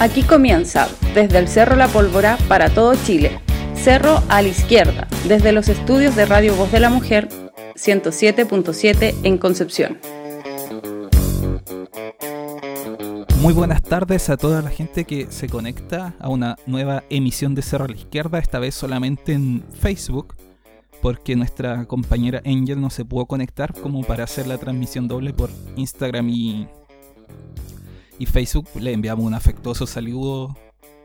Aquí comienza, desde el Cerro La Pólvora para todo Chile, Cerro a la Izquierda, desde los estudios de Radio Voz de la Mujer, 107.7 en Concepción. Muy buenas tardes a toda la gente que se conecta a una nueva emisión de Cerro a la Izquierda, esta vez solamente en Facebook, porque nuestra compañera Angel no se pudo conectar como para hacer la transmisión doble por Instagram y Facebook. Le enviamos un afectuoso saludo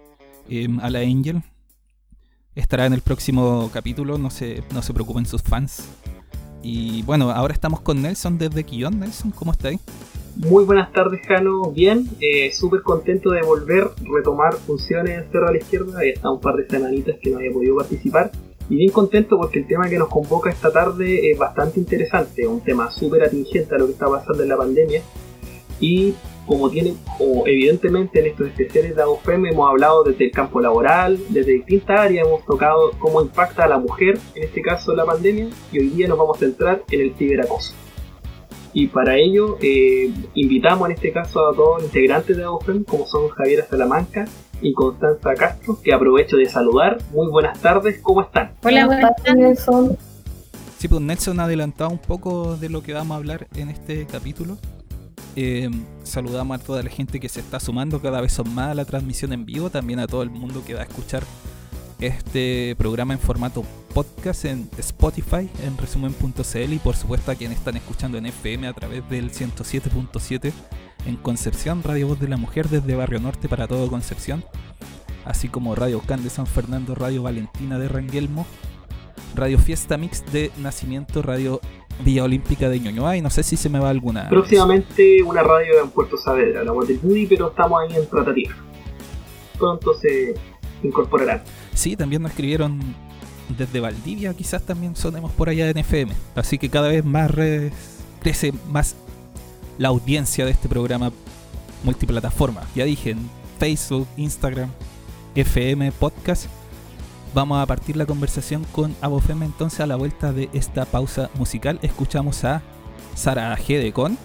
a la Angel. Estará en el próximo capítulo, no se preocupen sus fans. Y bueno, ahora estamos con Nelson desde Quillón. Nelson, ¿cómo estáis? Muy buenas tardes, Jano. Bien, súper contento de volver, retomar funciones en Cerro a la Izquierda. Había estado un par de semanitas que no había podido participar. Y bien contento porque el tema que nos convoca esta tarde es bastante interesante. Un tema súper atingente a lo que está pasando en la pandemia. Y como evidentemente en estos especiales de ABOFEM hemos hablado desde el campo laboral, desde distintas áreas, hemos tocado cómo impacta a la mujer, en este caso la pandemia, y hoy día nos vamos a centrar en el ciberacoso. Y para ello invitamos en este caso a todos los integrantes de ABOFEM, como son Javiera Salamanca y Constanza Castro, que aprovecho de saludar. Muy buenas tardes, ¿cómo están? Hola, buenas tardes, Nelson. Sí, pues Nelson ha adelantado un poco de lo que vamos a hablar en este capítulo. Saludamos a toda la gente que se está sumando, cada vez son más a la transmisión en vivo, también a todo el mundo que va a escuchar este programa en formato podcast en Spotify, en resumen.cl, y por supuesto a quienes están escuchando en FM a través del 107.7 en Concepción, Radio Voz de la Mujer desde Barrio Norte para todo Concepción, así como Radio Can de San Fernando, Radio Valentina de Ranguelmo, Radio Fiesta Mix de Nacimiento, Radio Villa Olímpica de Ñuñoa, y no sé si se me va alguna. Próximamente una radio en Puerto Saavedra, la Guatemala, pero estamos ahí en tratativa. Pronto se incorporarán. Sí, también nos escribieron desde Valdivia, quizás también sonemos por allá en FM. Así que cada vez más crece más la audiencia de este programa multiplataforma. Ya dije, en Facebook, Instagram, FM, podcast. Vamos a partir la conversación con ABOFEM entonces a la vuelta de esta pausa musical. Escuchamos a Sara Gede con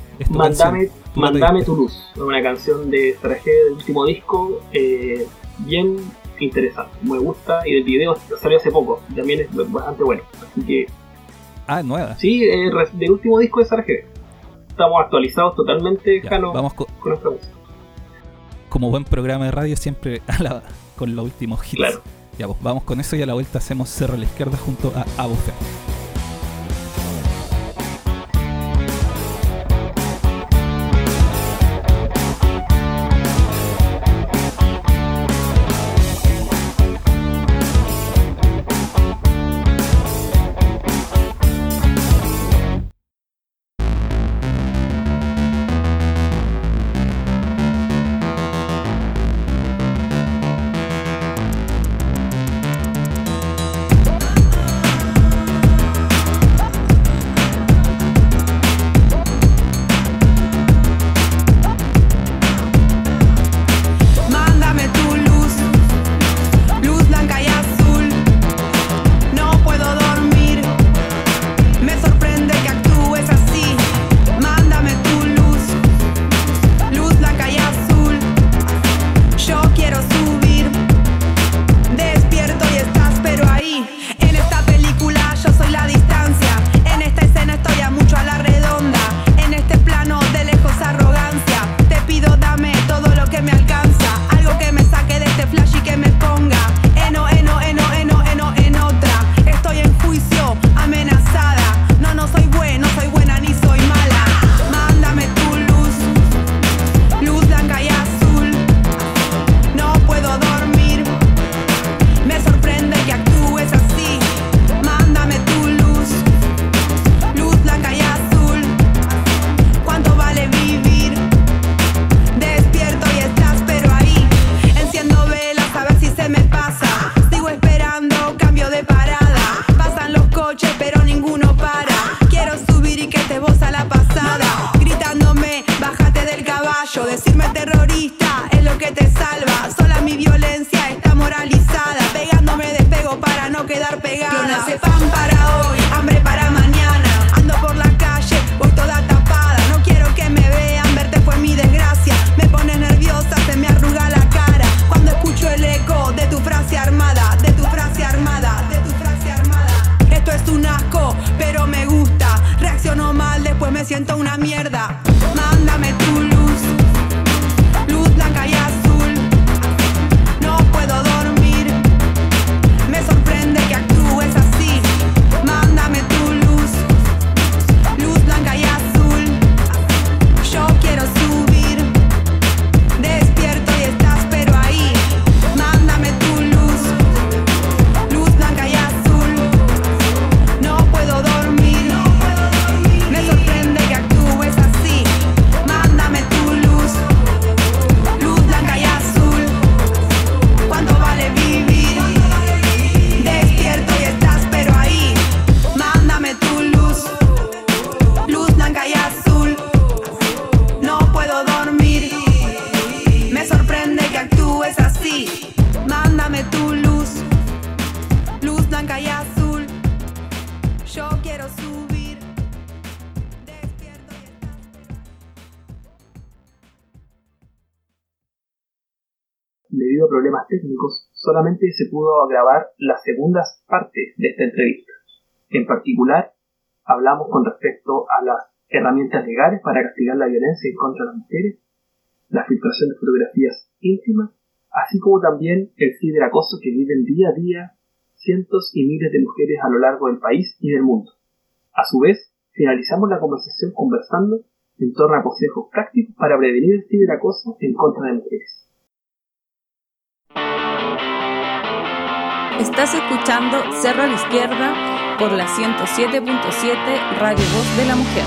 Mándame tu luz, una canción de Sara Gede del último disco, bien interesante, me gusta, y el video salió hace poco, también es bastante bueno, así que... nueva. Sí, del último disco de Sara Gede. Estamos actualizados totalmente, Jano, vamos con nuestra música. Como buen programa de radio, siempre con los últimos hits. Claro. Ya, pues vamos con eso y a la vuelta hacemos Cerro a la Izquierda junto a ABOFEM. Se me arruga la debido a problemas técnicos, solamente se pudo grabar las segundas partes de esta entrevista. En particular, hablamos con respecto a las herramientas legales para castigar la violencia en contra de las mujeres, la filtración de fotografías íntimas, así como también el ciberacoso que viven día a día cientos y miles de mujeres a lo largo del país y del mundo. A su vez, finalizamos la conversación conversando en torno a consejos prácticos para prevenir el ciberacoso en contra de mujeres. Estás escuchando Cerro a la Izquierda por la 107.7 Radio Voz de la Mujer.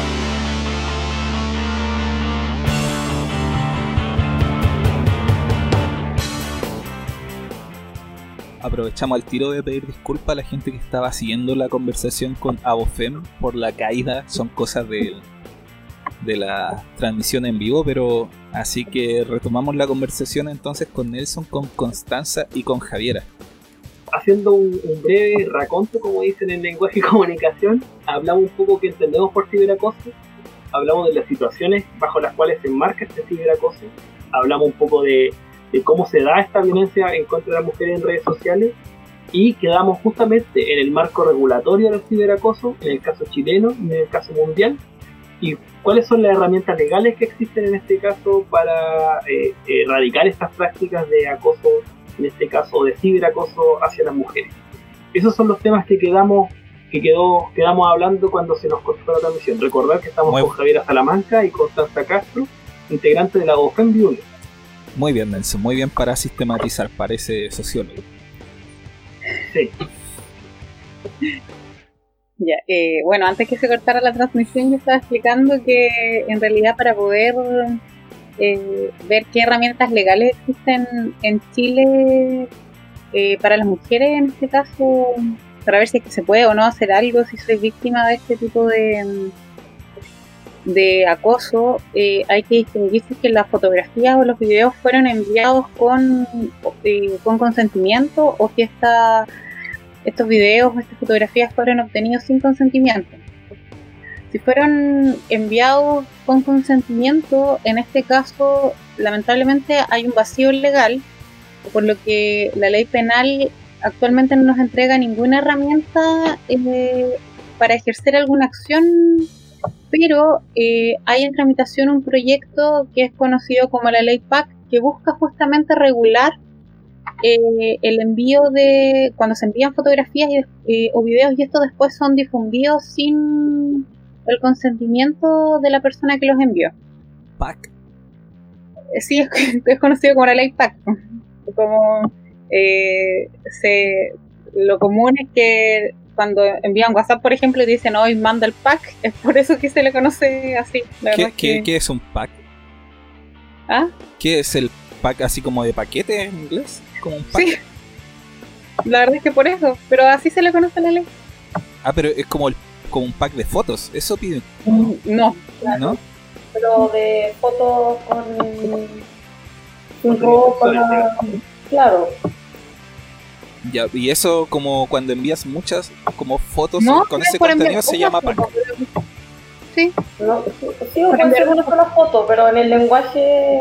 Aprovechamos al tiro de pedir disculpas a la gente que estaba siguiendo la conversación con Abofem por la caída. Son cosas de la transmisión en vivo, pero así que retomamos la conversación entonces con Nelson, con Constanza y con Javiera. Haciendo un breve raconto, como dicen en lenguaje y comunicación, hablamos un poco que entendemos por ciberacoso, hablamos de las situaciones bajo las cuales se enmarca este ciberacoso, hablamos un poco de cómo se da esta violencia en contra de las mujeres en redes sociales y quedamos justamente en el marco regulatorio del ciberacoso, en el caso chileno y en el caso mundial, y cuáles son las herramientas legales que existen en este caso para erradicar estas prácticas de acoso, en este caso de ciberacoso hacia las mujeres. Esos son los temas que quedamos hablando cuando se nos cortó la transmisión. Recordar que estamos con Javiera Salamanca y Constanza Castro, integrantes de la Abofem Biune. Muy bien, Nelson, muy bien para sistematizar, parece sociólogo. Sí. Ya, bueno, antes que se cortara la transmisión yo estaba explicando que en realidad para poder ver qué herramientas legales existen en Chile para las mujeres, en este caso, para ver si es que se puede o no hacer algo, si soy víctima de este tipo de acoso, hay que distinguir si es que las fotografías o los videos fueron enviados con consentimiento o si estos videos o estas fotografías fueron obtenidos sin consentimiento. Si fueron enviados con consentimiento, en este caso, lamentablemente hay un vacío legal, por lo que la ley penal actualmente no nos entrega ninguna herramienta para ejercer alguna acción, pero hay en tramitación un proyecto que es conocido como la ley PAC, que busca justamente regular el envío de cuando se envían fotografías o videos y estos después son difundidos sin el consentimiento de la persona que los envió. PAC. Sí, es conocido como la ley PAC. Como lo común es que cuando envían WhatsApp, por ejemplo, y dicen hoy manda el pack, es por eso que se le conoce así. ¿Qué es un pack? ¿Ah? ¿Qué es el pack así como de paquete en inglés? ¿Como un pack? Sí, la verdad es que por eso, pero así se le conoce la ley. Ah, pero es como un pack de fotos, ¿eso piden? No. Claro. ¿No? Pero de fotos con ropa, claro. Ya, y eso como cuando envías muchas como fotos no, con ese contenido se llama pack. Sí. No, sí, puede ser una sola foto, pero en el lenguaje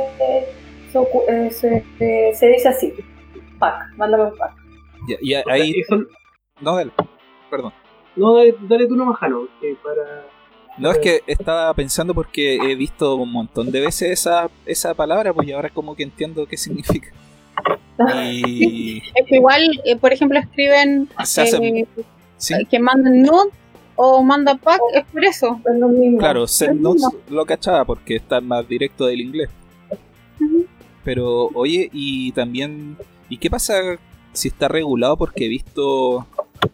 se dice así. Pack, mándame un pack. Ya, y ahí... No, dale, perdón. No, dale tú nomás, Jano, para... No, es que estaba pensando porque he visto un montón de veces esa palabra, pues y ahora como que entiendo qué significa. Y... Es que igual, por ejemplo, escriben ¿sí? que mandan nude o manda pack, es por eso. Es lo mismo. Claro, send nudes lo cachaba porque está más directo del inglés. Uh-huh. Pero, oye, y también... ¿Y qué pasa si está regulado? Porque he visto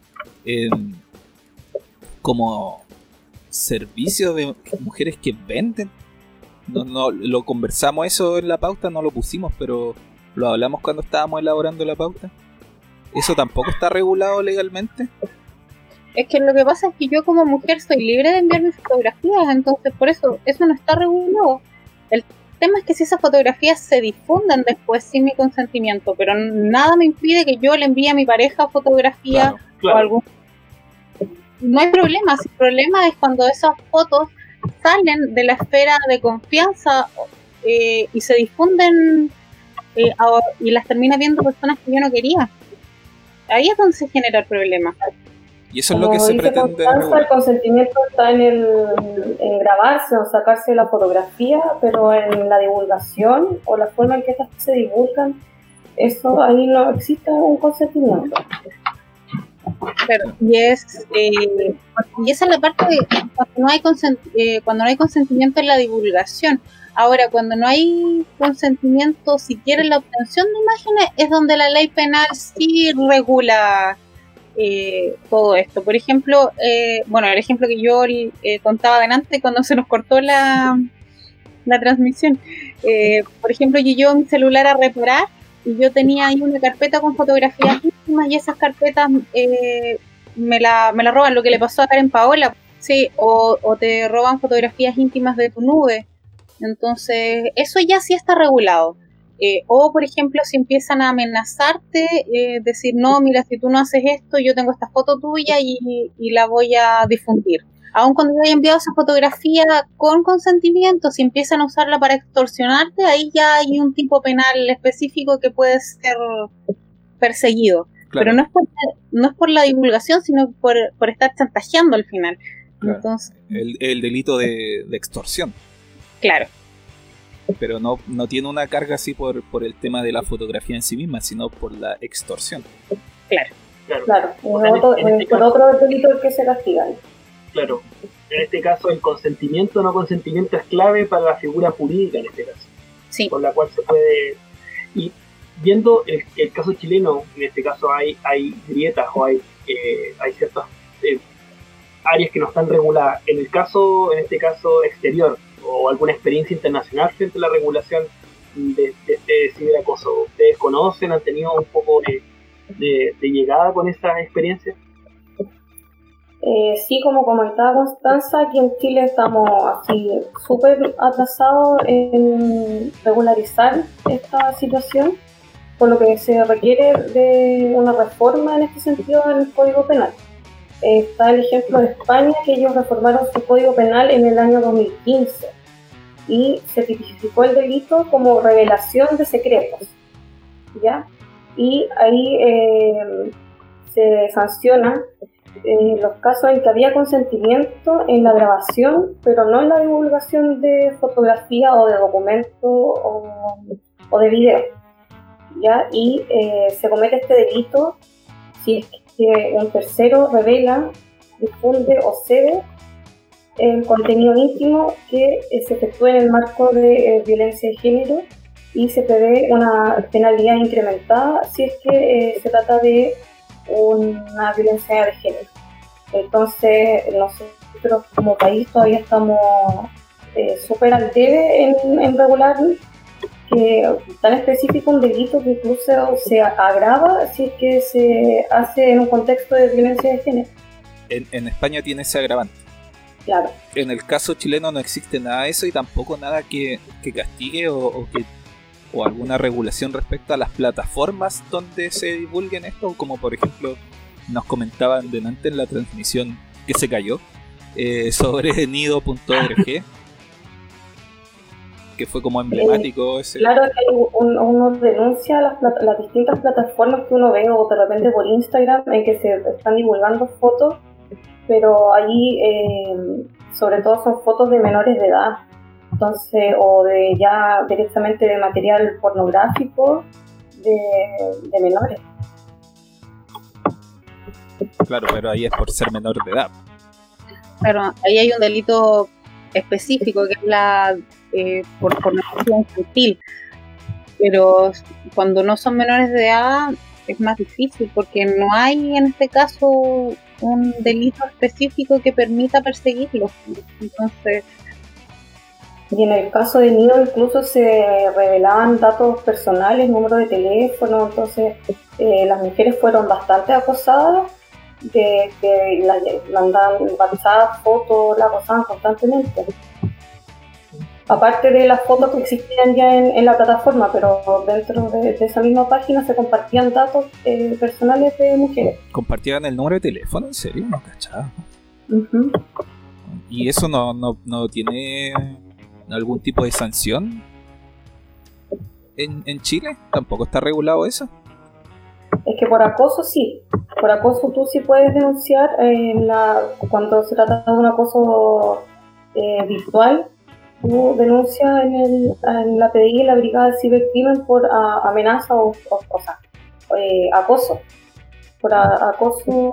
como servicios de mujeres que venden. No, lo conversamos eso en la pauta, no lo pusimos, pero lo hablamos cuando estábamos elaborando la pauta. ¿Eso tampoco está regulado legalmente? Es que lo que pasa es que yo como mujer soy libre de enviar mis fotografías, entonces por eso no está regulado. El tema es que si esas fotografías se difunden después sin mi consentimiento, pero nada me impide que yo le envíe a mi pareja fotografía claro. o algún... No hay problema, el problema es cuando esas fotos salen de la esfera de confianza y se difunden y las termina viendo personas que yo no quería. Ahí es donde se genera el problema. Y eso es lo que se pretende. El consentimiento está en grabarse o sacarse la fotografía, pero en la divulgación o la forma en que estas se divulgan, eso ahí no existe un consentimiento. Pero, y esa es la parte de cuando no hay consentimiento en la divulgación. Ahora, cuando no hay consentimiento siquiera en la obtención de imágenes, es donde la ley penal sí regula todo esto. Por ejemplo, el ejemplo que yo contaba adelante cuando se nos cortó la transmisión. Por ejemplo, yo llevo mi celular a reparar y yo tenía ahí una carpeta con fotografías íntimas y esas carpetas me la roban, lo que le pasó a Karen Paola, sí, o te roban fotografías íntimas de tu nube. Entonces, eso ya sí está regulado. O, por ejemplo, si empiezan a amenazarte, decir, no, mira, si tú no haces esto, yo tengo esta foto tuya y la voy a difundir. Aun cuando yo haya enviado esa fotografía con consentimiento, si empiezan a usarla para extorsionarte, ahí ya hay un tipo penal específico que puede ser perseguido. Claro. Pero no es por la divulgación, sino por estar chantajeando al final. Claro. Entonces, el delito de extorsión. Claro. Pero no tiene una carga así por el tema de la fotografía en sí misma, sino por la extorsión. Claro. Por otro delito que se castiga. Claro. En este caso, el consentimiento o no consentimiento es clave para la figura jurídica, en este caso. Sí. Por la cual se puede... Y viendo el caso chileno, en este caso hay grietas o hay ciertas áreas que no están reguladas. En este caso exterior, o alguna experiencia internacional frente a la regulación de ciberacoso. ¿Ustedes conocen, han tenido un poco de llegada con esas experiencias? Sí, como comentaba Constanza, aquí en Chile estamos así súper atrasados en regularizar esta situación, por lo que se requiere de una reforma en este sentido en el Código Penal. Está el ejemplo de España, que ellos reformaron su Código Penal en el año 2015 y se tipificó el delito como revelación de secretos, ¿ya? Y ahí se sanciona los casos en que había consentimiento en la grabación, pero no en la divulgación de fotografía o de documento o de video, ¿ya? Y se comete este delito si es que un tercero revela, difunde o cede el contenido íntimo que se efectúe en el marco de violencia de género, y se prevé una penalidad incrementada si es que se trata de una violencia de género. Entonces, nosotros como país todavía estamos súper al debe en regular que tan específico un delito que incluso se agrava si es que se hace en un contexto de violencia de género. En España tiene ese agravante. Claro. En el caso chileno no existe nada de eso y tampoco nada que castigue o alguna regulación respecto a las plataformas donde se divulguen esto, como por ejemplo nos comentaban delante en la transmisión que se cayó sobre nido.org, que fue como emblemático ese. Claro que uno denuncia las distintas plataformas que uno ve o de repente por Instagram en que se están divulgando fotos, pero ahí sobre todo son fotos de menores de edad, entonces, o de ya directamente de material pornográfico de menores. Claro, pero ahí es por ser menor de edad. Claro, ahí hay un delito específico que es la por pornografía infantil, pero cuando no son menores de edad es más difícil porque no hay en este caso un delito específico que permita perseguirlos. Entonces, y en el caso de Nido incluso se revelaban datos personales, número de teléfono, entonces las mujeres fueron bastante acosadas, de que las mandaban WhatsApp, fotos, la acosaban constantemente. Aparte de las fotos que existían ya en la plataforma, pero dentro de esa misma página se compartían datos personales de mujeres. ¿Compartían el número de teléfono? ¿En serio? No cachaba. Uh-huh. ¿Y eso no tiene algún tipo de sanción? en Chile? ¿Tampoco está regulado eso? Es que por acoso sí. Por acoso tú sí puedes denunciar cuando se trata de un acoso virtual. Tú denuncias en la PDI, en la Brigada de Cibercrimen, por amenaza o sea, acoso. Por acoso,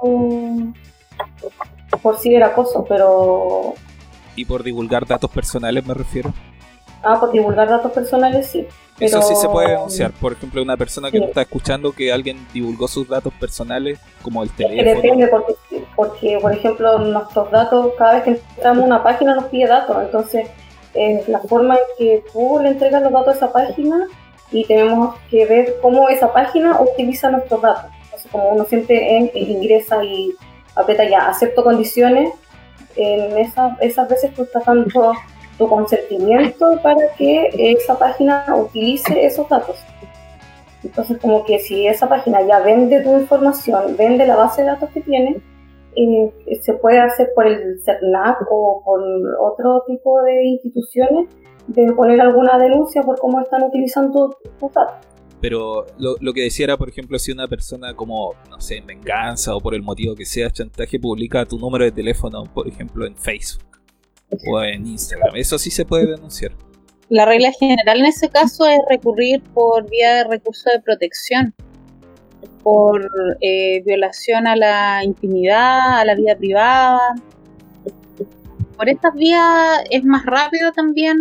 por ciberacoso, pero... Y por divulgar datos personales me refiero. Por divulgar datos personales sí. Eso pero... sí se puede denunciar. Por ejemplo, una persona que no está escuchando que alguien divulgó sus datos personales, como el teléfono. Es que depende, porque, por ejemplo, nuestros datos, cada vez que entramos a una página nos pide datos. Entonces, la forma en que tú le entregas los datos a esa página, y tenemos que ver cómo esa página utiliza nuestros datos. Entonces, como uno siempre ingresa y aprieta ya, acepto condiciones, en esas veces tú estás dando tu consentimiento para que esa página utilice esos datos. Entonces, como que si esa página ya vende tu información, vende la base de datos que tiene, se puede hacer por el CERNAC o por otro tipo de instituciones, de poner alguna denuncia por cómo están utilizando tus datos. Pero lo que decía era, por ejemplo, si una persona como, no sé, en venganza o por el motivo que sea, chantaje, publica tu número de teléfono, por ejemplo, en Facebook o en Instagram, eso sí se puede denunciar. La regla general en ese caso es recurrir por vía de recurso de protección, por violación a la intimidad, a la vida privada. Por estas vías es más rápido también.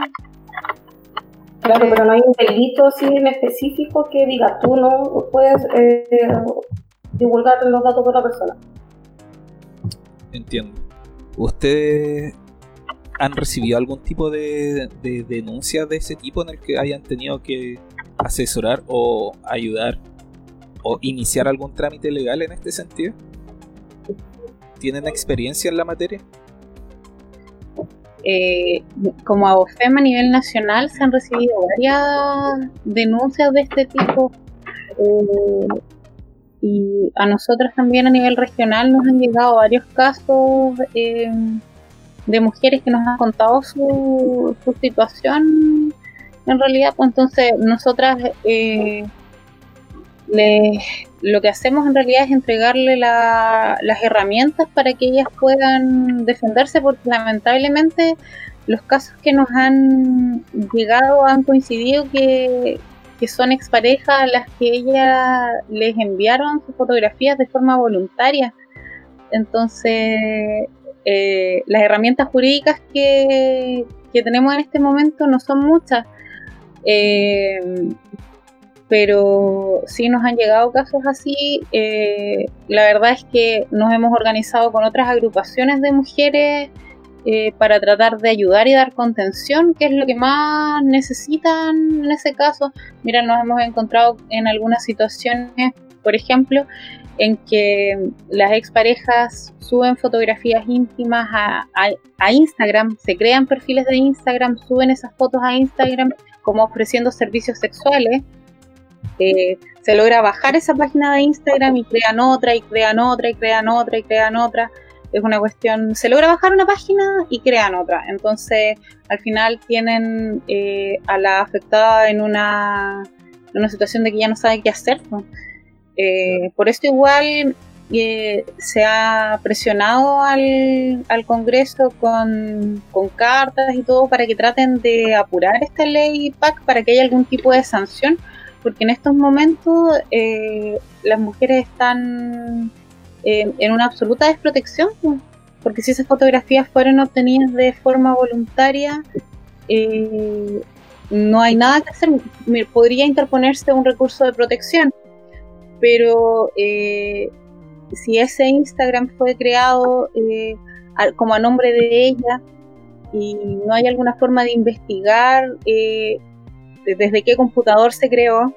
Claro, pero no hay un delito así en específico que diga tú no puedes divulgar los datos de otra persona. Entiendo. ¿Ustedes han recibido algún tipo de denuncia de ese tipo en el que hayan tenido que asesorar o ayudar o iniciar algún trámite legal en este sentido? ¿Tienen experiencia en la materia? Como ABOFEM a nivel nacional se han recibido varias denuncias de este tipo, y a nosotros también a nivel regional nos han llegado varios casos de mujeres que nos han contado su situación en realidad. Pues entonces nosotras lo que hacemos en realidad es entregarle las herramientas para que ellas puedan defenderse, porque lamentablemente los casos que nos han llegado han coincidido que son exparejas a las que ellas les enviaron sus fotografías de forma voluntaria. Entonces las herramientas jurídicas que tenemos en este momento no son muchas, pero sí nos han llegado casos así. La verdad es que nos hemos organizado con otras agrupaciones de mujeres para tratar de ayudar y dar contención, que es lo que más necesitan en ese caso. Mira, nos hemos encontrado en algunas situaciones, por ejemplo, en que las exparejas suben fotografías íntimas a Instagram, se crean perfiles de Instagram, suben esas fotos a Instagram como ofreciendo servicios sexuales. Se logra bajar esa página de Instagram y crean otra, y crean otra, y crean otra, y crean otra. Es una cuestión, se logra bajar una página y crean otra. Entonces, al final tienen a la afectada en una situación de que ya no sabe qué hacer, ¿no? Por eso igual se ha presionado al Congreso con cartas y todo para que traten de apurar esta ley PAC para que haya algún tipo de sanción, porque en estos momentos las mujeres están en una absoluta desprotección, porque si esas fotografías fueron obtenidas de forma voluntaria, no hay nada que hacer. Podría interponerse un recurso de protección, pero si ese Instagram fue creado como a nombre de ella y no hay alguna forma de investigar desde qué computador se creó,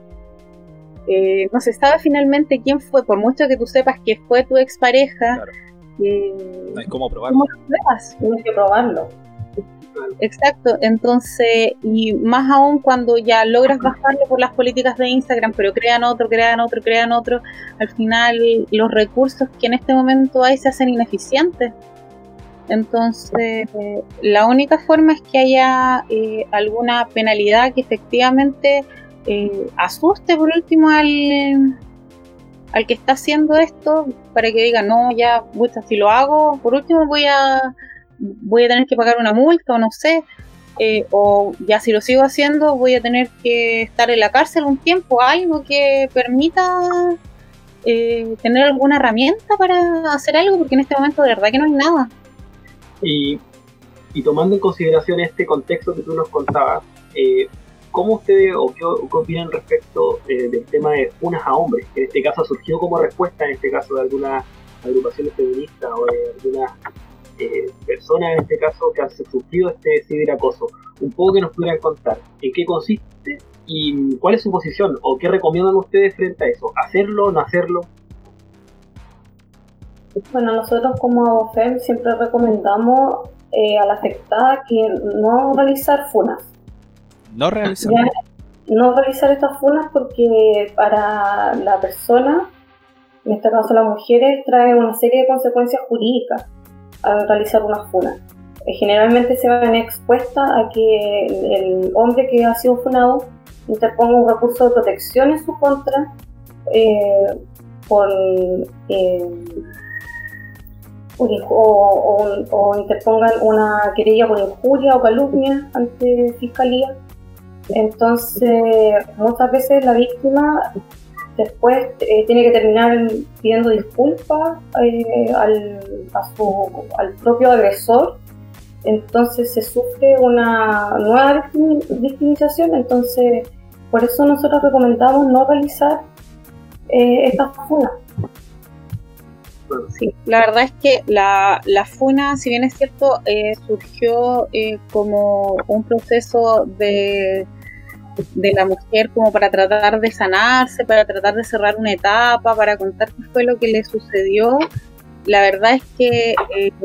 no se sabe finalmente quién fue, por mucho que tú sepas que fue tu expareja. Claro. No hay cómo probarlo. ¿Cómo lo pruebas? Tienes que probarlo. Exacto, entonces, y más aún cuando ya logras bajarlo por las políticas de Instagram, pero crean otro, al final los recursos que en este momento hay se hacen ineficientes. Entonces, la única forma es que haya alguna penalidad que efectivamente asuste por último al que está haciendo esto, para que diga, no, ya, si lo hago, por último voy a tener que pagar una multa o no sé, o ya si lo sigo haciendo voy a tener que estar en la cárcel un tiempo, algo que permita tener alguna herramienta para hacer algo, porque en este momento de verdad que no hay nada. Y tomando en consideración este contexto que tú nos contabas, ¿cómo ustedes o qué opinan respecto del tema de funas a hombres? Que en este caso surgió como respuesta, en este caso, de algunas agrupaciones feministas o de algunas personas, en este caso, que han sufrido este ciberacoso. Un poco que nos pudieran contar en qué consiste y cuál es su posición o qué recomiendan ustedes frente a eso. ¿Hacerlo o no hacerlo? Bueno, nosotros como ABOFEM siempre recomendamos a la afectada que no realizar funas. No realizar. No realizar estas funas porque para la persona, en este caso las mujeres, trae una serie de consecuencias jurídicas al realizar una funa. Generalmente se ven expuestas a que el hombre que ha sido funado interponga un recurso de protección en su contra o interpongan una querella por injuria o calumnia ante fiscalía. Entonces, muchas veces la víctima después tiene que terminar pidiendo disculpas al propio agresor. Entonces se sufre una nueva victimización. Entonces, por eso nosotros recomendamos no realizar estas funas. Sí, la verdad es que la funa, si bien es cierto, surgió como un proceso de la mujer como para tratar de sanarse, para tratar de cerrar una etapa, para contar qué fue lo que le sucedió. La verdad es que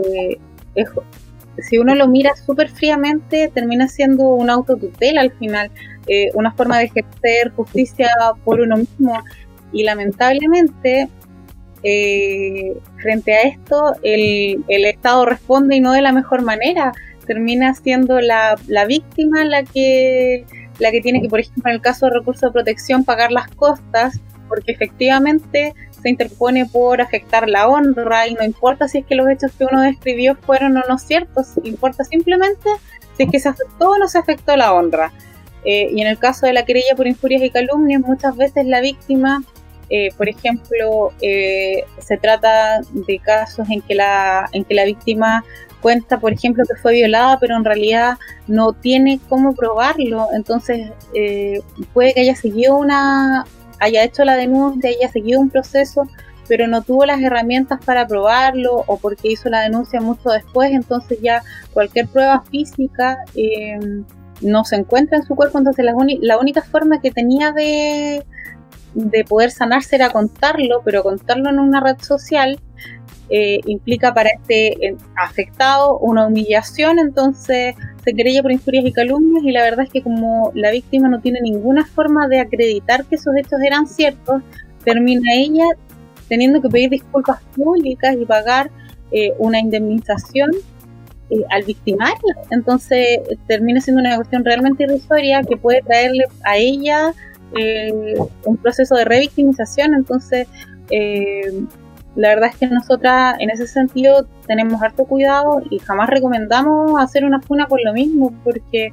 si uno lo mira súper fríamente, termina siendo una autotutela al final, una forma de ejercer justicia por uno mismo, y lamentablemente frente a esto el Estado responde y no de la mejor manera. Termina siendo la víctima la que tiene que, por ejemplo, en el caso de recurso de protección, pagar las costas, porque efectivamente se interpone por afectar la honra, y no importa si es que los hechos que uno describió fueron o no ciertos, importa simplemente si es que se afectó o no se afectó la honra. Y en el caso de la querella por injurias y calumnias, muchas veces la víctima, por ejemplo, se trata de casos en que la víctima cuenta, por ejemplo, que fue violada, pero en realidad no tiene cómo probarlo. Entonces puede que haya hecho la denuncia, haya seguido un proceso, pero no tuvo las herramientas para probarlo, o porque hizo la denuncia mucho después. Entonces ya cualquier prueba física no se encuentra en su cuerpo. Entonces la única forma que tenía de poder sanarse era contarlo, pero contarlo en una red social implica para este afectado una humillación. Entonces se querella por injurias y calumnias, y la verdad es que como la víctima no tiene ninguna forma de acreditar que esos hechos eran ciertos, termina ella teniendo que pedir disculpas públicas y pagar una indemnización al victimario. Entonces termina siendo una cuestión realmente irrisoria que puede traerle a ella un proceso de revictimización. Entonces la verdad es que nosotras en ese sentido tenemos harto cuidado y jamás recomendamos hacer una funa por lo mismo, porque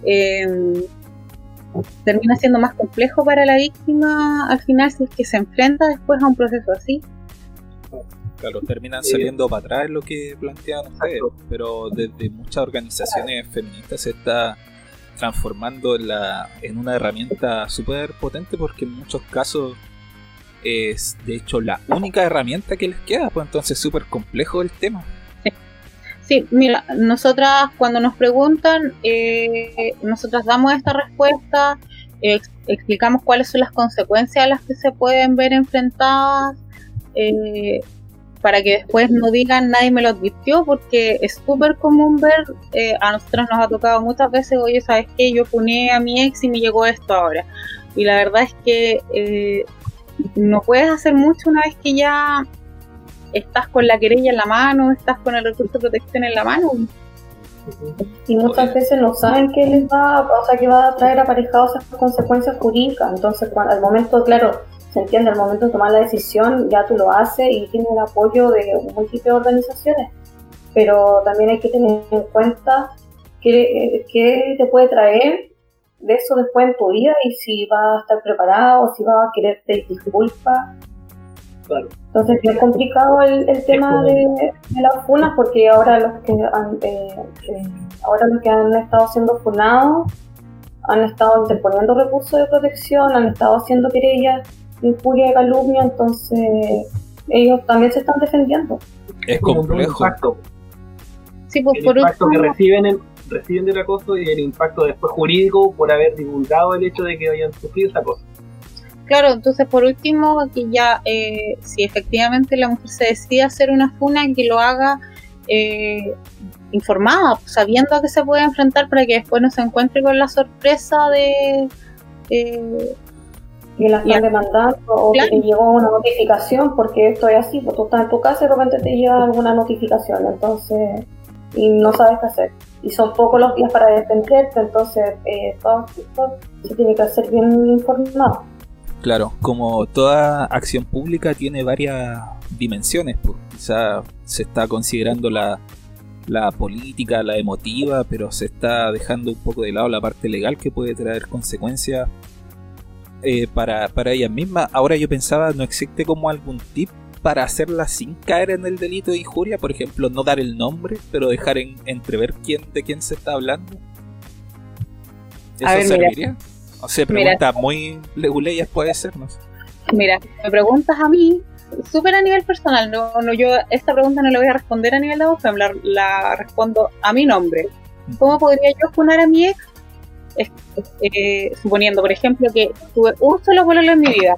termina siendo más complejo para la víctima al final si es que se enfrenta después a un proceso así. Claro, terminan saliendo para atrás lo que plantean ustedes, pero desde muchas organizaciones feministas se está transformando en una herramienta súper potente, porque en muchos casos es de hecho la única herramienta que les queda, pues entonces es súper complejo el tema. Sí, mira, nosotras cuando nos preguntan, nosotras damos esta respuesta, explicamos cuáles son las consecuencias a las que se pueden ver enfrentadas, para que después no digan nadie me lo advirtió, porque es súper común ver, a nosotros nos ha tocado muchas veces, oye, ¿sabes qué? Yo puné a mi ex y me llegó esto ahora. Y la verdad es que no puedes hacer mucho una vez que ya estás con la querella en la mano, estás con el recurso de protección en la mano. Y muchas veces no saben que les va, o sea, que va a traer aparejados esas consecuencias jurídicas. Entonces, al momento, claro, se entiende, al momento de tomar la decisión, ya tú lo haces y tienes el apoyo de múltiples organizaciones. Pero también hay que tener en cuenta qué te puede traer de eso después en tu vida y si vas a estar preparado, si vas a querer pedir disculpas. Claro. Entonces es complicado el tema de las funas, porque ahora los que han estado siendo funados han estado interponiendo recursos de protección, han estado haciendo querellas de injuria y calumnia, entonces ellos también se están defendiendo. Es complejo. Sí, pues el por impacto último, que reciben del acoso y el impacto después jurídico por haber divulgado el hecho de que hayan sufrido esa cosa. claro, entonces por último, que ya si efectivamente la mujer se decide hacer una funa, que lo haga informada, sabiendo a qué se puede enfrentar para que después no se encuentre con la sorpresa de que la están demandando o claro, que te llegó una notificación, porque esto es así, pues tú estás en tu casa y de repente te llega alguna notificación, entonces, y no sabes qué hacer. Y son pocos los días para defenderte, entonces todo se tiene que hacer bien informado. Claro, como toda acción pública tiene varias dimensiones, pues quizá se está considerando la política, la emotiva, pero se está dejando un poco de lado la parte legal que puede traer consecuencias para ellas mismas. Ahora yo pensaba, ¿no existe como algún tip para hacerla sin caer en el delito de injuria? Por ejemplo, no dar el nombre, pero dejar entrever de quién se está hablando. ¿Eso serviría? O sea, pregunta muy leguleyas puede ser, no sé. Mira, me preguntas a mí, súper a nivel personal, no, yo esta pregunta no la voy a responder a nivel de voz, la respondo a mi nombre. ¿Cómo podría yo funar a mi ex? Suponiendo, por ejemplo, que tuve un solo pololo en mi vida.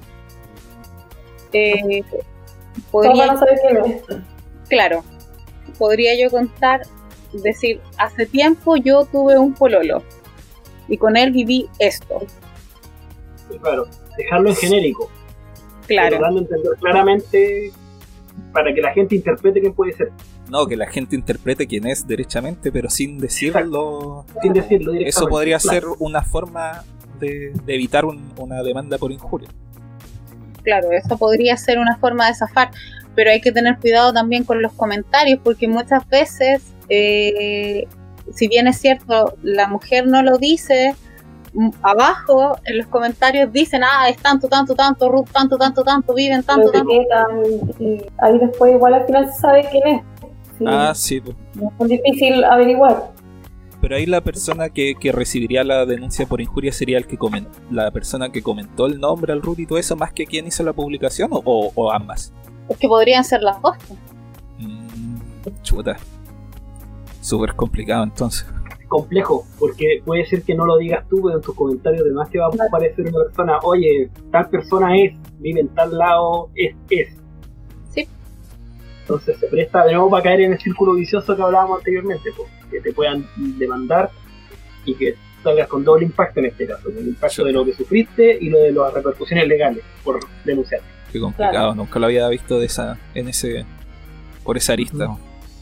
Podría, claro, podría yo contar, decir, hace tiempo yo tuve un pololo y con él viví esto. Claro, dejarlo en genérico. Claro. Pero dando a entender claramente para que la gente interprete quién puede ser. No, que la gente interprete quién es derechamente, pero sin decirlo. Sin decirlo directamente. Eso podría ser una forma de evitar una demanda por injuria. Claro, eso podría ser una forma de zafar, pero hay que tener cuidado también con los comentarios, porque muchas veces, si bien es cierto, la mujer no lo dice, abajo en los comentarios dicen, es tanto, Ruth, tanto, viven tanto. Y ahí después igual al final se sabe quién es. Sí. Pues. Es difícil averiguar. Pero ahí la persona que recibiría la denuncia por injuria sería la persona que comentó el nombre al Ruth y todo eso, más que quien hizo la publicación, o ambas. Es que podrían ser las dos. Chuta. Súper complicado entonces. Complejo, porque puede ser que no lo digas tú, pero en tus comentarios además te va a aparecer una persona, oye, tal persona vive en tal lado, es. Sí. Entonces se presta de nuevo para caer en el círculo vicioso que hablábamos anteriormente, pues, que te puedan demandar y que salgas con doble impacto en este caso, el impacto de lo que sufriste y lo de las repercusiones legales por denunciar. Qué complicado, claro. Nunca lo había visto por esa arista.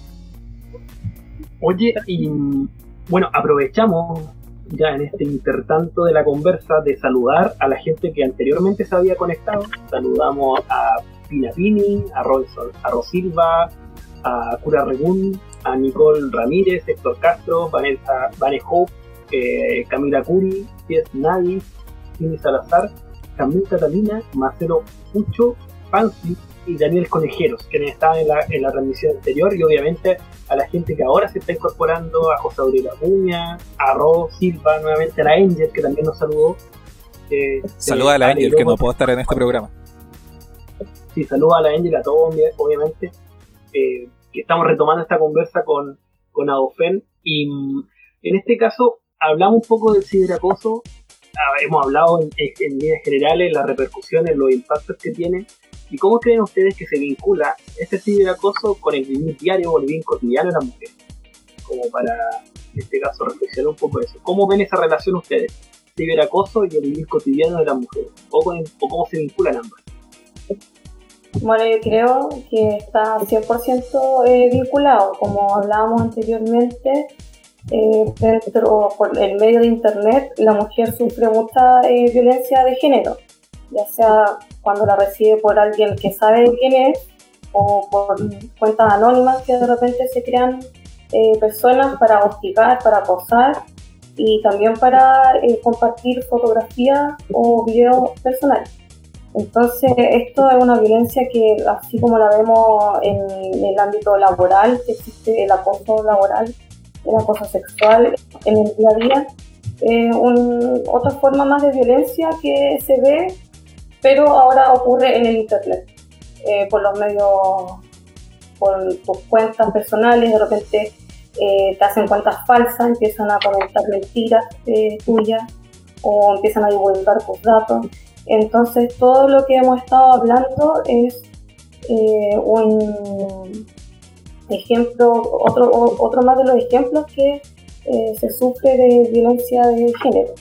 Oye, y bueno, aprovechamos ya en este intertanto de la conversa de saludar a la gente que anteriormente se había conectado. Saludamos a Pina Pini, a Rosilva, a Cura Regún, a Nicole Ramírez, Héctor Castro, Vane Hope, Camila Curi, Pies Nadie, Cindy Salazar, Camila Catalina, Marcelo Pucho, Fancy y Daniel Conejeros, quienes estaban en la transmisión anterior, y obviamente a la gente que ahora se está incorporando, a José Aurelio Acuña, a Ro Silva, nuevamente a la Angel, que también nos saludó. Saluda a la Angel, que no puedo estar en este programa. Sí, saluda a la Angel, a todos, obviamente, que estamos retomando esta conversa con Adofen, y en este caso hablamos un poco del ciberacoso. Hemos hablado en líneas generales las repercusiones, los impactos que tiene. ¿Y cómo creen ustedes que se vincula este ciberacoso con el vivir diario o el vivir cotidiano de las mujeres? Como para, en este caso, reflexionar un poco de eso. ¿Cómo ven esa relación ustedes? Ciberacoso y el vivir cotidiano de las mujeres. ¿O cómo se vinculan ambas? Bueno, yo creo que está 100% vinculado, como hablábamos anteriormente. Dentro por el medio de internet, la mujer sufre mucha violencia de género, ya sea cuando la recibe por alguien que sabe quién es o por cuentas anónimas que de repente se crean personas para hostigar, para acosar y también para compartir fotografías o videos personales. Entonces, esto es una violencia que, así como la vemos en el ámbito laboral, que existe el acoso laboral, el acoso sexual en el día a día, otra forma más de violencia que se ve, pero ahora ocurre en el internet, por los medios, por tus cuentas personales, de repente te hacen cuentas falsas, empiezan a comentar mentiras tuyas o empiezan a divulgar tus datos. Entonces, todo lo que hemos estado hablando es un ejemplo, otro más de los ejemplos que se sufre de violencia de género.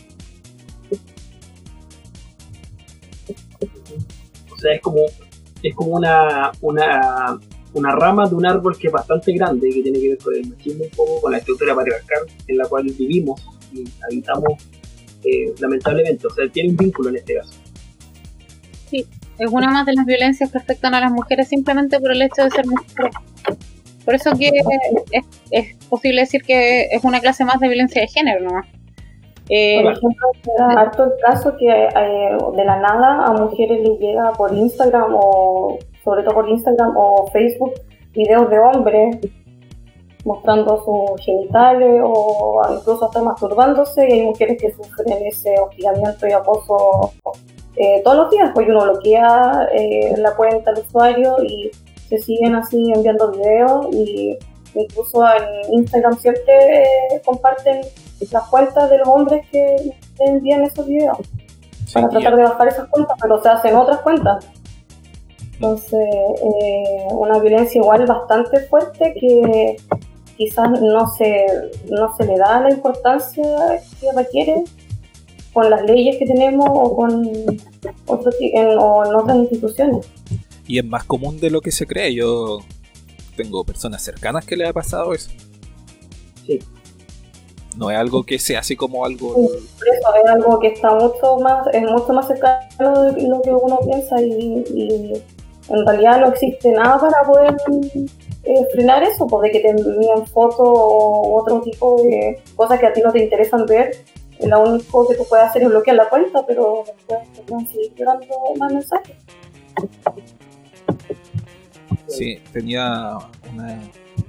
O sea, es como una rama de un árbol que es bastante grande, que tiene que ver con el machismo un poco, con la estructura patriarcal en la cual vivimos y habitamos lamentablemente. O sea, tiene un vínculo en este caso. Sí, es una más de las violencias que afectan a las mujeres simplemente por el hecho de ser mujeres. Por eso que es posible decir que es una clase más de violencia de género, ¿no? Por ejemplo, se da harto el caso que de la nada a mujeres les llega por Instagram o sobre todo por Instagram o Facebook videos de hombres mostrando sus genitales o incluso hasta masturbándose, y hay mujeres que sufren ese hostigamiento y acoso todos los días, pues uno bloquea la cuenta del usuario y se siguen así enviando videos, y incluso en Instagram siempre comparten las cuentas de los hombres que envían esos videos para tratar de bajar esas cuentas, pero se hacen otras cuentas. Entonces, una violencia igual bastante fuerte que quizás no se le da la importancia que requiere con las leyes que tenemos o con en otras instituciones. Y es más común de lo que se cree. Yo tengo personas cercanas que le ha pasado eso. Sí. No es algo que se hace como algo... Sí, por eso es algo que está mucho más cercano de lo que uno piensa, y en realidad no existe nada para poder frenar eso, porque que te envíen fotos o otro tipo de cosas que a ti no te interesan ver. Lo único que tú puedes hacer es bloquear la cuenta, pero después te pueden seguir llegando más mensajes. Sí, tenía una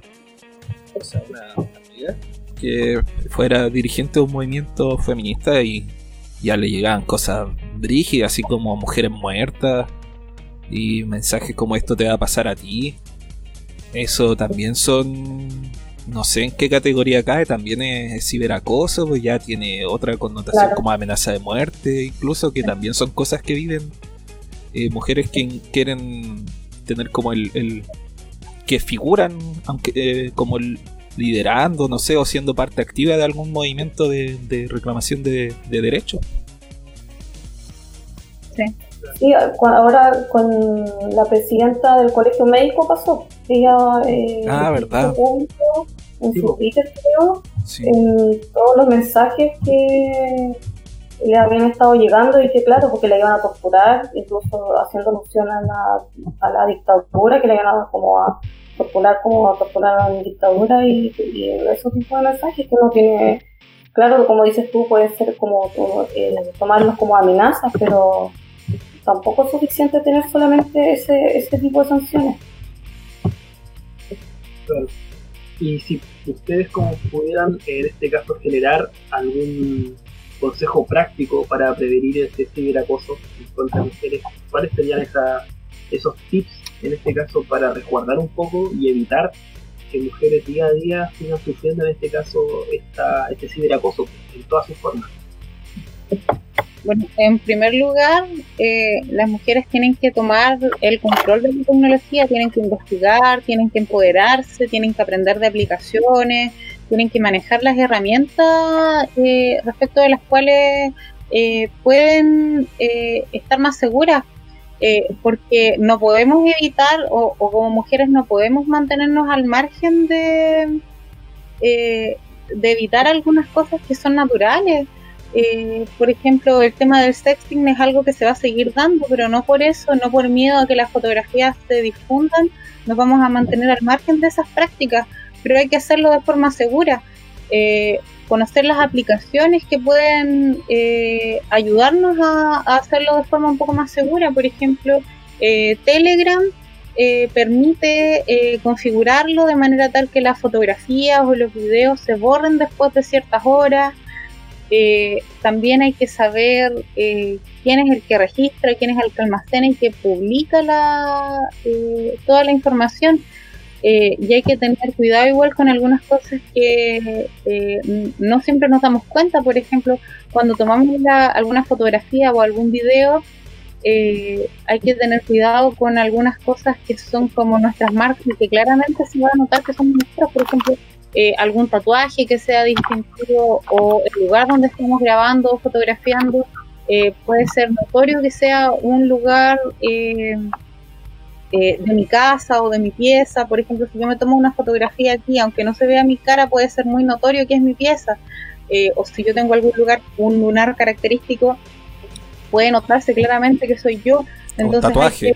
amiga que fuera dirigente de un movimiento feminista y ya le llegaban cosas brígidas, así como mujeres muertas y mensajes como esto te va a pasar a ti. Eso también son, no sé en qué categoría cae, también es ciberacoso, pues ya tiene otra connotación, claro, como amenaza de muerte, incluso, que también son cosas que viven mujeres que quieren tener como el que figuran, aunque como liderando, no sé, o siendo parte activa de algún movimiento de reclamación de derechos. Sí. Sí, ahora con la presidenta del colegio médico pasó. Ella verdad. En su Twitter, creo, sí, en todos los mensajes que le habían estado llegando, y que claro, porque la iban a torturar, incluso haciendo alusión a la dictadura, que le iban a torturar en dictadura, y esos tipos de mensajes que uno tiene, claro, como dices tú, puede ser como tomarlos como amenazas, pero tampoco es suficiente tener solamente ese tipo de sanciones. Claro. Y si ustedes como pudieran en este caso generar algún consejo práctico para prevenir este ciberacoso contra mujeres, ¿cuáles serían esos tips en este caso para resguardar un poco y evitar que mujeres día a día sigan sufriendo en este caso este ciberacoso en todas sus formas? Bueno, en primer lugar, las mujeres tienen que tomar el control de la tecnología, tienen que investigar, tienen que empoderarse, tienen que aprender de aplicaciones, tienen que manejar las herramientas respecto de las cuales pueden estar más seguras. porque no podemos evitar, o como mujeres no podemos mantenernos al margen de evitar algunas cosas que son naturales. Por ejemplo, el tema del sexting es algo que se va a seguir dando, pero no por eso, no por miedo a que las fotografías se difundan, nos vamos a mantener al margen de esas prácticas, pero hay que hacerlo de forma segura. Conocer las aplicaciones que pueden ayudarnos a hacerlo de forma un poco más segura. Por ejemplo, Telegram permite configurarlo de manera tal que las fotografías o los videos se borren después de ciertas horas. También hay que saber quién es el que registra, quién es el que almacena y que publica toda la información. Y hay que tener cuidado igual con algunas cosas que no siempre nos damos cuenta. Por ejemplo, cuando tomamos alguna fotografía o algún video, hay que tener cuidado con algunas cosas que son como nuestras marcas y que claramente se va a notar que son nuestras. Por ejemplo, algún tatuaje que sea distintivo, o el lugar donde estamos grabando o fotografiando, puede ser notorio que sea un lugar de mi casa o de mi pieza. Por ejemplo, si yo me tomo una fotografía aquí, aunque no se vea mi cara, puede ser muy notorio que es mi pieza. O si yo tengo algún lunar característico, puede notarse claramente que soy yo. Entonces, tatuaje.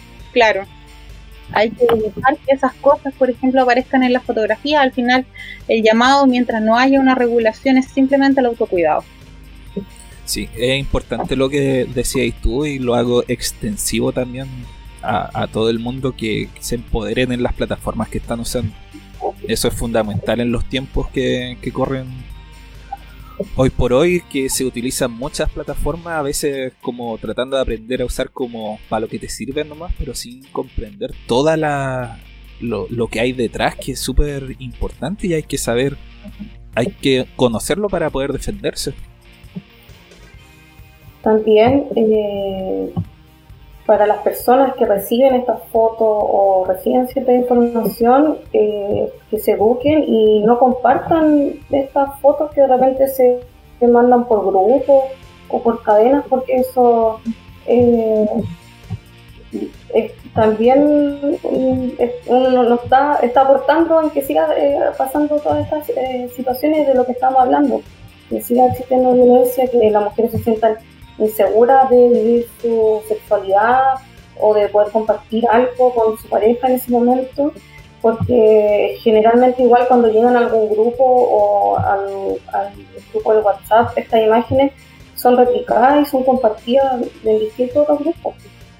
Hay que evitar que esas cosas, por ejemplo, aparezcan en las fotografías. Al final, el llamado, mientras no haya una regulación, es simplemente el autocuidado. Sí, es importante lo que decías tú, y lo hago extensivo también a todo el mundo, que se empoderen en las plataformas que están usando. Eso es fundamental en los tiempos que corren hoy por hoy, que se utilizan muchas plataformas, a veces como tratando de aprender a usar como para lo que te sirven nomás, pero sin comprender toda lo que hay detrás, que es súper importante, y hay que saber, hay que conocerlo para poder defenderse. También para las personas que reciben estas fotos o reciben cierta información, que se eduquen y no compartan estas fotos que de repente se mandan por grupos o por cadenas, porque eso también uno no está aportando en que siga pasando todas estas situaciones de lo que estamos hablando, que siga existiendo violencia, que las mujeres se sientan insegura de vivir su sexualidad o de poder compartir algo con su pareja en ese momento, porque generalmente igual cuando llegan a algún grupo o al grupo de WhatsApp, estas imágenes son replicadas y son compartidas en distintos otros grupos.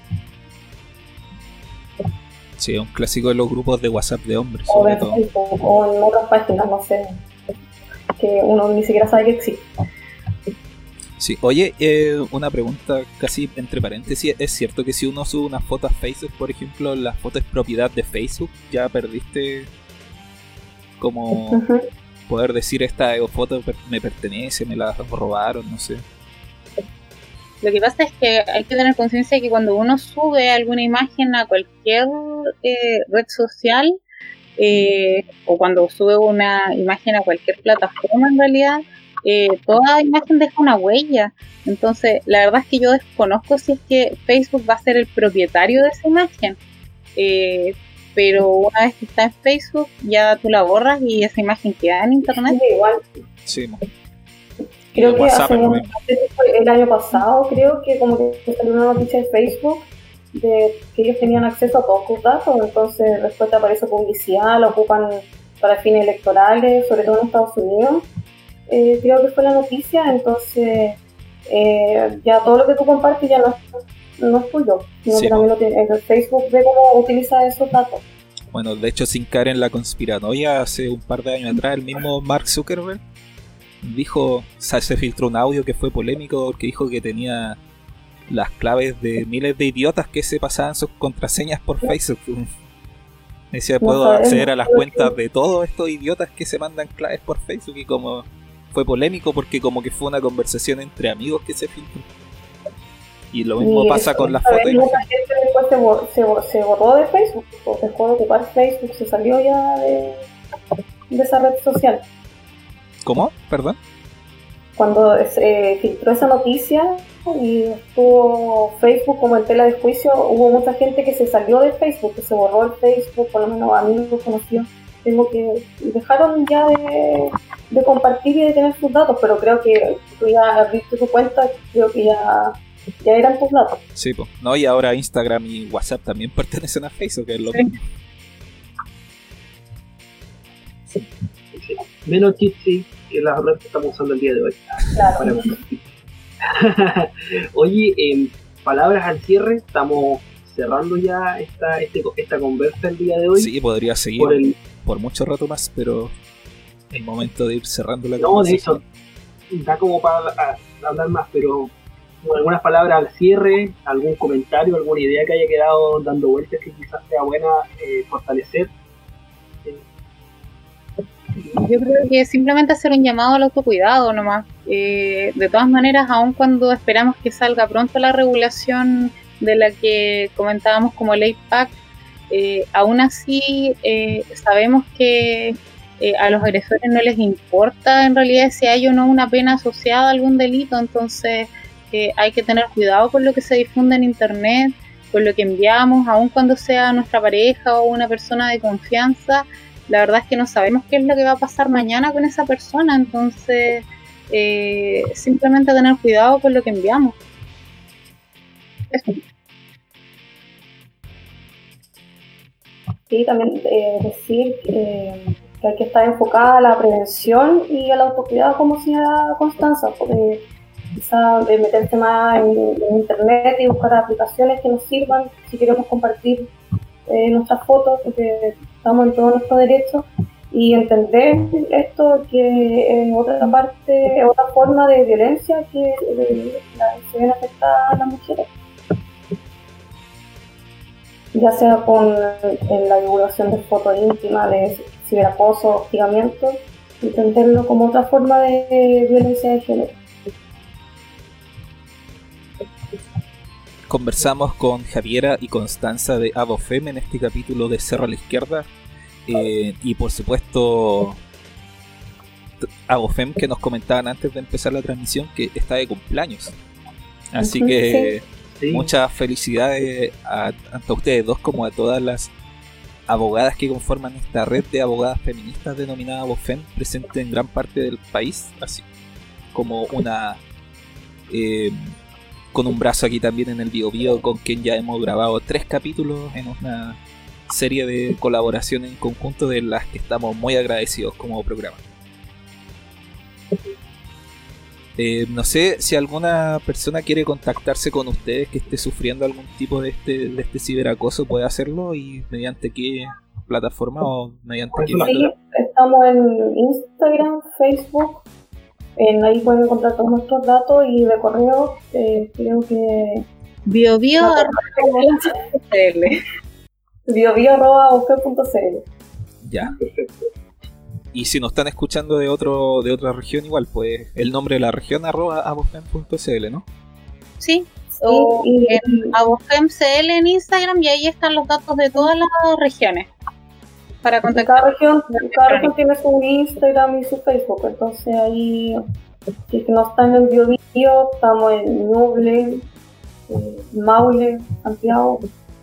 Sí, es un clásico de los grupos de WhatsApp de hombres, o en Facebook, o en otras páginas, no sé, que uno ni siquiera sabe que existe. Sí, oye, una pregunta casi entre paréntesis. ¿Es cierto que si uno sube una foto a Facebook, por ejemplo, la foto es propiedad de Facebook? ¿Ya perdiste como poder decir esta foto me pertenece, me la robaron, no sé? Lo que pasa es que hay que tener conciencia de que cuando uno sube alguna imagen a cualquier red social, o cuando sube una imagen a cualquier plataforma, en realidad, toda imagen deja una huella. Entonces, la verdad es que yo desconozco si es que Facebook va a ser el propietario de esa imagen, pero una vez que está en Facebook, ya tú la borras y esa imagen queda en internet. Sí, igual. Sí. Creo que el año pasado, creo que como que salió una noticia de Facebook de que ellos tenían acceso a todos tus datos, entonces después te aparece publicidad, la ocupan para fines electorales, sobre todo en Estados Unidos. Creo que fue la noticia, entonces ya todo lo que tú compartes ya no es tuyo, sino que también lo tiene, Facebook ve cómo utiliza esos datos. Bueno, de hecho, sin caer en la conspiranoia, hace un par de años atrás el mismo Mark Zuckerberg dijo, se filtró un audio que fue polémico porque dijo que tenía las claves de miles de idiotas que se pasaban sus contraseñas por Facebook. Decía, puedo acceder a las cuentas de todos estos idiotas que se mandan claves por Facebook, y como fue polémico porque como que fue una conversación entre amigos que se filtró. Y lo mismo pasa con las fotos. Mucha gente después se borró de Facebook, o dejó de ocupar Facebook, se salió ya de esa red social. ¿Cómo? ¿Perdón? Cuando se filtró esa noticia, y estuvo Facebook como en tela de juicio. Hubo mucha gente que se salió de Facebook, que se borró el Facebook, por lo menos amigos conocidos. Dejaron ya de compartir y de tener sus datos, pero creo que tú ya abriste tu cuenta, creo que ya eran tus datos. Sí, pues. No, y ahora Instagram y WhatsApp también pertenecen a Facebook, que es lo mismo. Sí. Menos Jitsi que las redes que estamos usando el día de hoy. Claro. Oye, palabras al cierre, estamos cerrando ya esta conversa el día de hoy. Sí, podría seguir por mucho rato más, pero el momento de ir cerrando la conversación. No, de hecho, da como para hablar más, pero algunas palabras al cierre, algún comentario, alguna idea que haya quedado dando vueltas que quizás sea buena fortalecer. Yo creo que simplemente hacer un llamado al autocuidado nomás. De todas maneras, aun cuando esperamos que salga pronto la regulación de la que comentábamos como ley PAC, aún así sabemos que a los agresores no les importa en realidad si hay o no una pena asociada a algún delito, entonces hay que tener cuidado con lo que se difunde en internet, con lo que enviamos, aun cuando sea nuestra pareja o una persona de confianza. La verdad es que no sabemos qué es lo que va a pasar mañana con esa persona, entonces simplemente tener cuidado con lo que enviamos. Eso. Sí, también decir que hay que estar enfocada a la prevención y al autocuidado, como decía Constanza, porque quizá meterse más en internet y buscar aplicaciones que nos sirvan si queremos compartir nuestras fotos, porque estamos en todo nuestro derecho, y entender esto que es otra parte, otra forma de violencia que se ven afectadas las mujeres, ya sea con la divulgación de fotos íntimas, de ciberacoso, hostigamiento, entenderlo como otra forma de violencia de género. Conversamos con Javiera y Constanza de Abofem en este capítulo de Cerro a la Izquierda, y por supuesto Abofem, que nos comentaban antes de empezar la transmisión que está de cumpleaños, así que sí. Muchas felicidades tanto a ustedes dos como a todas las abogadas que conforman esta red de abogadas feministas denominada Abofem, presente en gran parte del país, así como una con un brazo aquí también en el Biobío, con quien ya hemos grabado 3 capítulos en una serie de colaboraciones en conjunto de las que estamos muy agradecidos como programa. No sé si alguna persona quiere contactarse con ustedes que esté sufriendo algún tipo de este ciberacoso, puede hacerlo, y mediante qué plataforma o mediante qué método. Sí, estamos en Instagram, Facebook. Ahí pueden encontrar todos nuestros datos, y de correo creo que biobio@abofem.cl. Ya, perfecto. Y si nos están escuchando de otra región, igual, pues el nombre de la región @abofem.cl, ¿no? Sí, o en abofem.cl en Instagram, y ahí están los datos de todas las regiones. Para contactar. Cada región tiene su Instagram y su Facebook, entonces ahí, si no están en Biobío, estamos en Ñuble, Maule, Santiago.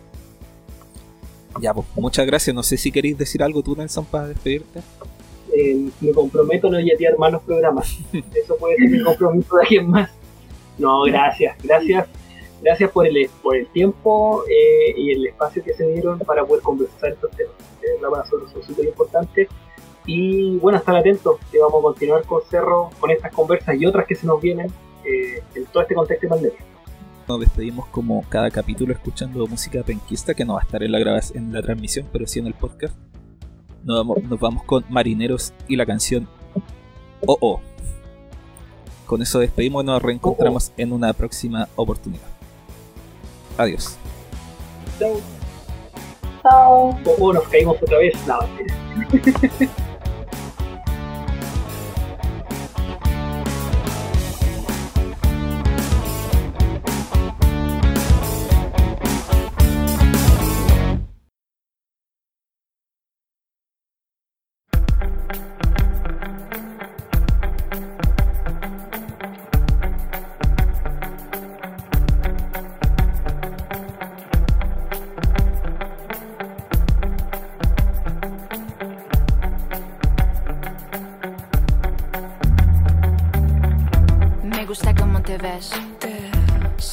Ya, pues muchas gracias. No sé si queréis decir algo tú, Nelson, para despedirte. Me comprometo a no yetear más los programas. Eso puede ser mi compromiso de alguien más. No, gracias Gracias por el tiempo y el espacio que se dieron para poder conversar estos temas. Para nosotros son súper importantes. Y bueno, estar atentos, que vamos a continuar con Cerro, con estas conversas y otras que se nos vienen en todo este contexto de pandemia. Nos despedimos como cada capítulo escuchando música penquista, que no va a estar en la transmisión, pero sí en el podcast. Nos vamos con Marineros y la canción Oh Oh. Con eso despedimos y nos reencontramos en una próxima oportunidad. Adiós. Chao. Chao. Oh, nos caímos otra vez. No, mentira.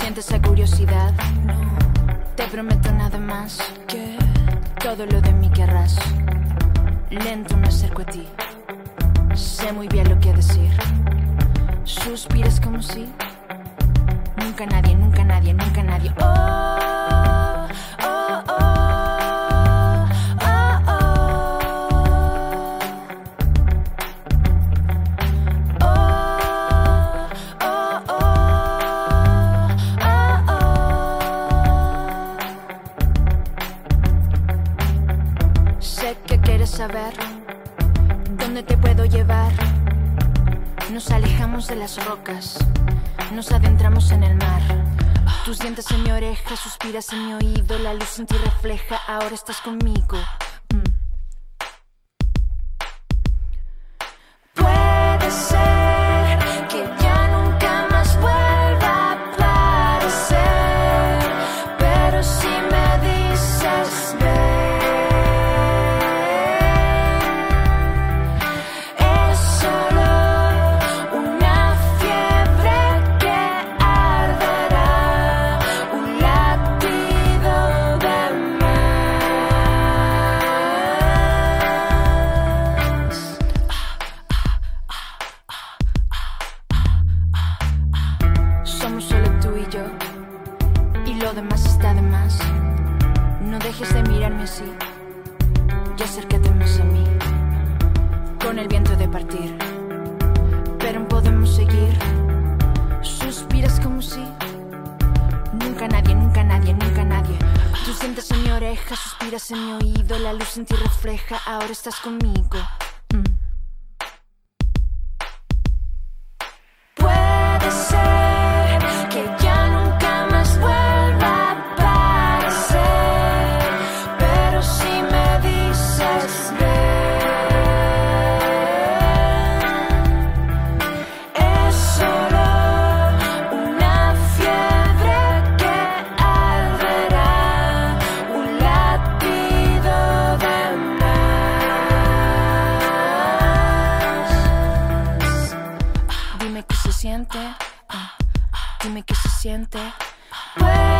sientes esa curiosidad? No. Te prometo nada más que todo lo de mí querrás. Lento me acerco a ti. Sé muy bien lo que decir. Suspiras como si nunca nadie, nunca nadie, nunca nadie. Oh, oh, oh, oh, oh. Oh, oh, oh, oh, oh. Sé que quieres saber dónde te puedo llevar. Nos alejamos de las rocas, nos adentramos en el mar. Tus dientes en mi oreja, suspiras en mi oído, la luz en ti refleja, ahora estás conmigo. Puede ser que ya nunca más vuelva a aparecer, pero si me dices ven. De mirarme así y acércate más a mí, con el viento de partir, pero podemos seguir. Suspiras como si nunca nadie, nunca nadie, nunca nadie. Tú sientes en mi oreja, suspiras en mi oído, la luz en ti refleja, ahora estás conmigo. Puede ser que ya nunca más vuelva a aparecer, pero si me dices ven, es solo una fiebre que arderá, un latido de más. Dime qué se siente, dime qué se siente.